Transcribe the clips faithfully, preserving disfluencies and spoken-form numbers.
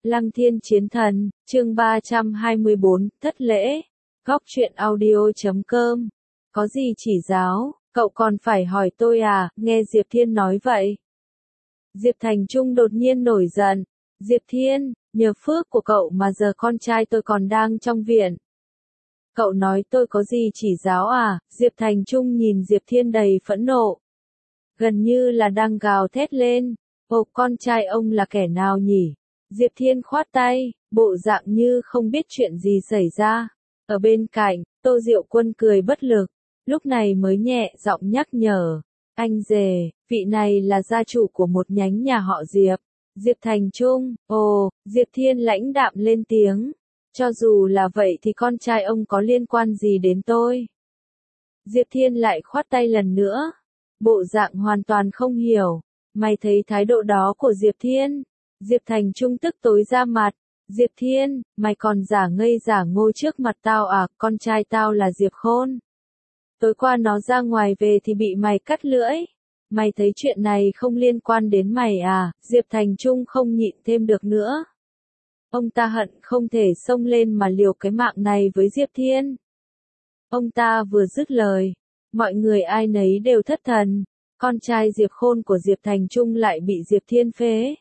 Lăng Thiên Chiến Thần, chương ba trăm hai mươi bốn, thất lễ. Góc truyện audio chấm com. Có gì chỉ giáo, cậu còn phải hỏi tôi à, nghe Diệp Thiên nói vậy. Diệp Thành Trung đột nhiên nổi giận. Diệp Thiên, nhờ phước của cậu mà giờ con trai tôi còn đang trong viện. Cậu nói tôi có gì chỉ giáo à, Diệp Thành Trung nhìn Diệp Thiên đầy phẫn nộ. Gần như là đang gào thét lên. Ồ, con trai ông là kẻ nào nhỉ? Diệp Thiên khoát tay, bộ dạng như không biết chuyện gì xảy ra. Ở bên cạnh, Tô Diệu Quân cười bất lực, lúc này mới nhẹ giọng nhắc nhở. Anh rể, vị này là gia chủ của một nhánh nhà họ Diệp. Diệp Thành Trung, ồ, Diệp Thiên lãnh đạm lên tiếng. Cho dù là vậy thì con trai ông có liên quan gì đến tôi? Diệp Thiên lại khoát tay lần nữa. Bộ dạng hoàn toàn không hiểu. Mày thấy thái độ đó của Diệp Thiên? Diệp Thành Trung tức tối ra mặt. Diệp Thiên, mày còn giả ngây giả ngô trước mặt tao à, con trai tao là Diệp Khôn. Tối qua nó ra ngoài về thì bị mày cắt lưỡi. Mày thấy chuyện này không liên quan đến mày à, Diệp Thành Trung không nhịn thêm được nữa. Ông ta hận không thể xông lên mà liều cái mạng này với Diệp Thiên. Ông ta vừa dứt lời, mọi người ai nấy đều thất thần. Con trai Diệp Khôn của Diệp Thành Trung lại bị Diệp Thiên phế.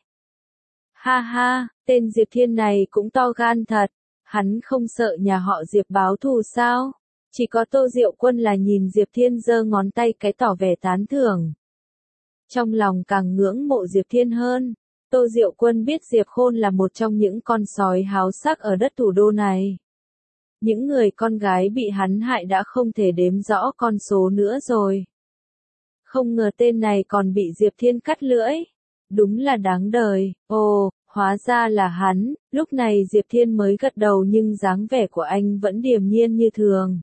Ha ha, tên Diệp Thiên này cũng to gan thật. Hắn không sợ nhà họ Diệp báo thù sao? Chỉ có Tô Diệu Quân là nhìn Diệp Thiên giơ ngón tay cái tỏ vẻ tán thưởng. Trong lòng càng ngưỡng mộ Diệp Thiên hơn. Tô Diệu Quân biết Diệp Khôn là một trong những con sói háo sắc ở đất thủ đô này. Những người con gái bị hắn hại đã không thể đếm rõ con số nữa rồi. Không ngờ tên này còn bị Diệp Thiên cắt lưỡi. Đúng là đáng đời. Ồ, hóa ra là hắn. Lúc này Diệp Thiên mới gật đầu nhưng dáng vẻ của anh vẫn điềm nhiên như thường.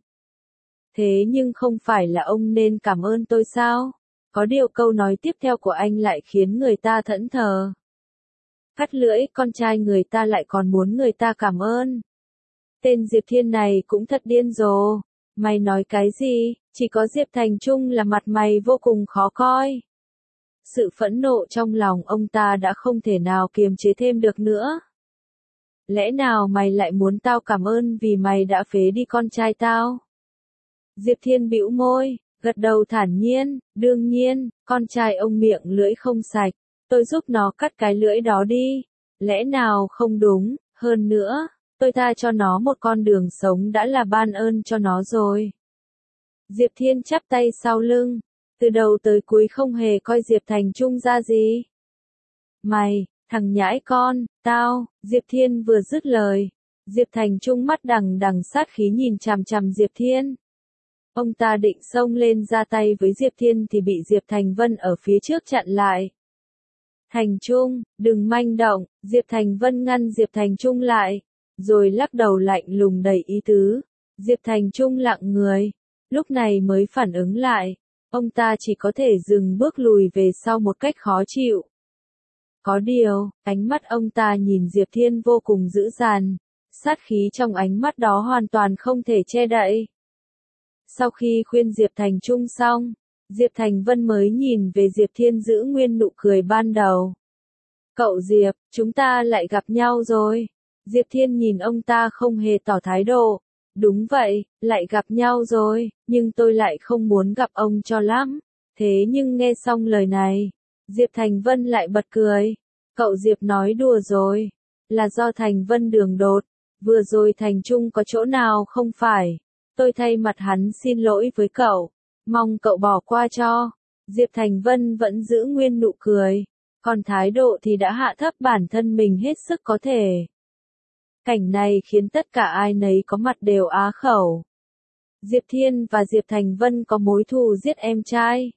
Thế nhưng không phải là ông nên cảm ơn tôi sao? Có điều câu nói tiếp theo của anh lại khiến người ta thẫn thờ. Cắt lưỡi con trai người ta lại còn muốn người ta cảm ơn. Tên Diệp Thiên này cũng thật điên rồ. Mày nói cái gì? Chỉ có Diệp Thành Trung là mặt mày vô cùng khó coi. Sự phẫn nộ trong lòng ông ta đã không thể nào kiềm chế thêm được nữa. Lẽ nào mày lại muốn tao cảm ơn vì mày đã phế đi con trai tao? Diệp Thiên bĩu môi, gật đầu thản nhiên, đương nhiên, con trai ông miệng lưỡi không sạch, tôi giúp nó cắt cái lưỡi đó đi. Lẽ nào không đúng, hơn nữa, tôi tha cho nó một con đường sống đã là ban ơn cho nó rồi. Diệp Thiên chắp tay sau lưng, từ đầu tới cuối không hề coi Diệp Thành Trung ra gì. Mày, thằng nhãi con, tao, Diệp Thiên vừa dứt lời. Diệp Thành Trung mắt đằng đằng sát khí nhìn chằm chằm Diệp Thiên. Ông ta định xông lên ra tay với Diệp Thiên thì bị Diệp Thành Vân ở phía trước chặn lại. Thành Trung, đừng manh động, Diệp Thành Vân ngăn Diệp Thành Trung lại, rồi lắc đầu lạnh lùng đầy ý tứ. Diệp Thành Trung lặng người, lúc này mới phản ứng lại, ông ta chỉ có thể dừng bước lùi về sau một cách khó chịu. Có điều, ánh mắt ông ta nhìn Diệp Thiên vô cùng dữ dằn, sát khí trong ánh mắt đó hoàn toàn không thể che đậy. Sau khi khuyên Diệp Thành Trung xong, Diệp Thành Vân mới nhìn về Diệp Thiên giữ nguyên nụ cười ban đầu. Cậu Diệp, chúng ta lại gặp nhau rồi. Diệp Thiên nhìn ông ta không hề tỏ thái độ. Đúng vậy, lại gặp nhau rồi, nhưng tôi lại không muốn gặp ông cho lắm. Thế nhưng nghe xong lời này, Diệp Thành Vân lại bật cười. Cậu Diệp nói đùa rồi, là do Thành Vân đường đột. Vừa rồi Thành Trung có chỗ nào không phải. Tôi thay mặt hắn xin lỗi với cậu, mong cậu bỏ qua cho. Diệp Thành Vân vẫn giữ nguyên nụ cười, còn thái độ thì đã hạ thấp bản thân mình hết sức có thể. Cảnh này khiến tất cả ai nấy có mặt đều á khẩu. Diệp Thiên và Diệp Thành Vân có mối thù giết em trai.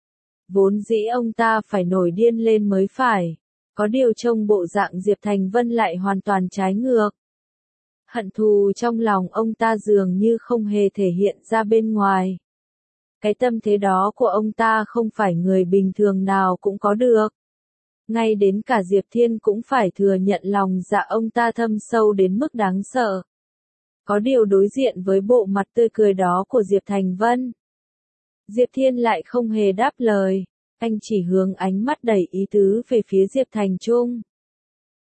Vốn dĩ ông ta phải nổi điên lên mới phải, có điều trông bộ dạng Diệp Thành Vân lại hoàn toàn trái ngược. Hận thù trong lòng ông ta dường như không hề thể hiện ra bên ngoài. Cái tâm thế đó của ông ta không phải người bình thường nào cũng có được. Ngay đến cả Diệp Thiên cũng phải thừa nhận lòng dạ ông ta thâm sâu đến mức đáng sợ. Có điều đối diện với bộ mặt tươi cười đó của Diệp Thành Vân, Diệp Thiên lại không hề đáp lời, anh chỉ hướng ánh mắt đầy ý tứ về phía Diệp Thành Trung.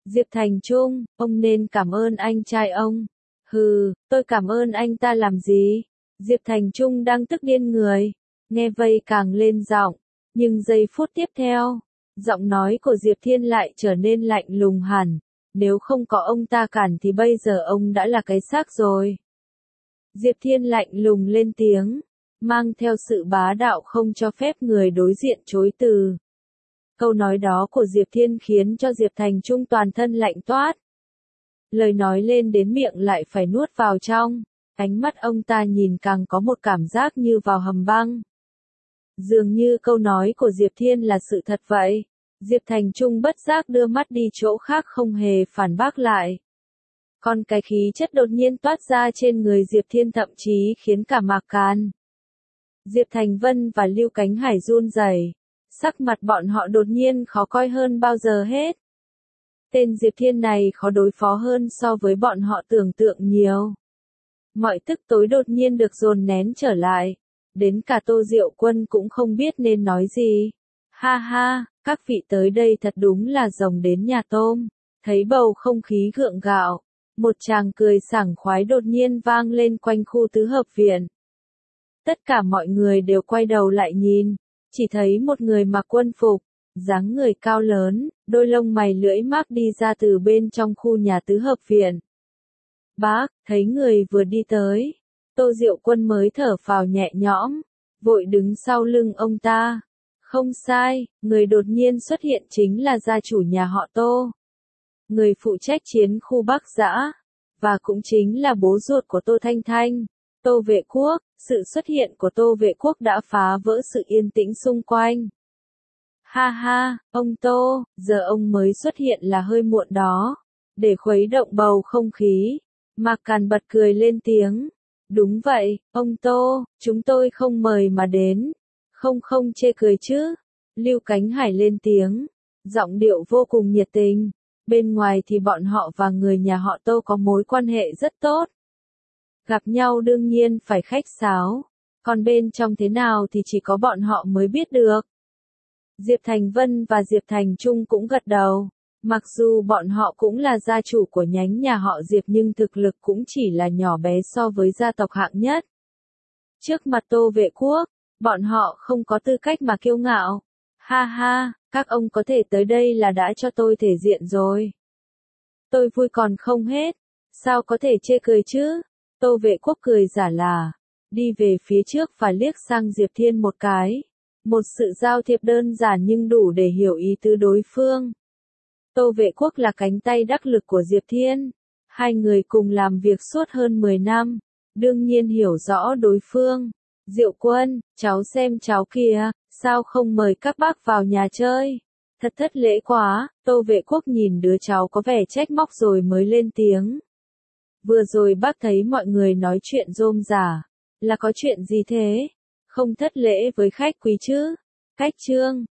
Diệp Thành Trung, ông nên cảm ơn anh trai ông. Hừ, tôi cảm ơn anh ta làm gì? Diệp Thành Trung đang tức điên người. Nghe vậy càng lên giọng. Nhưng giây phút tiếp theo, giọng nói của Diệp Thiên lại trở nên lạnh lùng hẳn. Nếu không có ông ta cản thì bây giờ ông đã là cái xác rồi. Diệp Thiên lạnh lùng lên tiếng, mang theo sự bá đạo không cho phép người đối diện chối từ. Câu nói đó của Diệp Thiên khiến cho Diệp Thành Trung toàn thân lạnh toát. Lời nói lên đến miệng lại phải nuốt vào trong, ánh mắt ông ta nhìn càng có một cảm giác như vào hầm băng. Dường như câu nói của Diệp Thiên là sự thật vậy. Diệp Thành Trung bất giác đưa mắt đi chỗ khác không hề phản bác lại. Còn cái khí chất đột nhiên toát ra trên người Diệp Thiên thậm chí khiến cả Mạc Càn, Diệp Thành Vân và Lưu Cánh Hải run rẩy. Sắc mặt bọn họ đột nhiên khó coi hơn bao giờ hết. Tên Diệp Thiên này khó đối phó hơn so với bọn họ tưởng tượng nhiều. Mọi tức tối đột nhiên được dồn nén trở lại. Đến cả Tô Diệu Quân cũng không biết nên nói gì. Ha ha, các vị tới đây thật đúng là rồng đến nhà tôm. Thấy bầu không khí gượng gạo, một tràng cười sảng khoái đột nhiên vang lên quanh khu tứ hợp viện. Tất cả mọi người đều quay đầu lại nhìn, chỉ thấy một người mặc quân phục, dáng người cao lớn, đôi lông mày lưỡi mác đi ra từ bên trong khu nhà tứ hợp viện. Bác, thấy người vừa đi tới, Tô Diệu Quân mới thở phào nhẹ nhõm, vội đứng sau lưng ông ta. Không sai, người đột nhiên xuất hiện chính là gia chủ nhà họ Tô. Người phụ trách chiến khu Bắc Giã, và cũng chính là bố ruột của Tô Thanh Thanh, Tô Vệ Quốc. Sự xuất hiện của Tô Vệ Quốc đã phá vỡ sự yên tĩnh xung quanh. Ha ha, ông Tô, giờ ông mới xuất hiện là hơi muộn đó. Để khuấy động bầu không khí, Mạc Càn bật cười lên tiếng. Đúng vậy, ông Tô, chúng tôi không mời mà đến. Không không chê cười chứ. Lưu Cánh Hải lên tiếng, giọng điệu vô cùng nhiệt tình. Bên ngoài thì bọn họ và người nhà họ Tô có mối quan hệ rất tốt. Gặp nhau đương nhiên phải khách sáo, còn bên trong thế nào thì chỉ có bọn họ mới biết được. Diệp Thành Vân và Diệp Thành Trung cũng gật đầu, mặc dù bọn họ cũng là gia chủ của nhánh nhà họ Diệp nhưng thực lực cũng chỉ là nhỏ bé so với gia tộc hạng nhất. Trước mặt Tô Vệ Quốc, bọn họ không có tư cách mà kiêu ngạo. Ha ha, các ông có thể tới đây là đã cho tôi thể diện rồi. Tôi vui còn không hết, sao có thể chê cười chứ? Tô Vệ Quốc cười giả là, đi về phía trước và liếc sang Diệp Thiên một cái. Một sự giao thiệp đơn giản nhưng đủ để hiểu ý tứ đối phương. Tô Vệ Quốc là cánh tay đắc lực của Diệp Thiên. Hai người cùng làm việc suốt hơn mười năm, đương nhiên hiểu rõ đối phương. Diệu Quân, cháu xem cháu kìa, sao không mời các bác vào nhà chơi? Thật thất lễ quá. Tô Vệ Quốc nhìn đứa cháu có vẻ trách móc rồi mới lên tiếng. Vừa rồi bác thấy mọi người nói chuyện rôm rả, là có chuyện gì thế? Không thất lễ với khách quý chứ? Cách trương,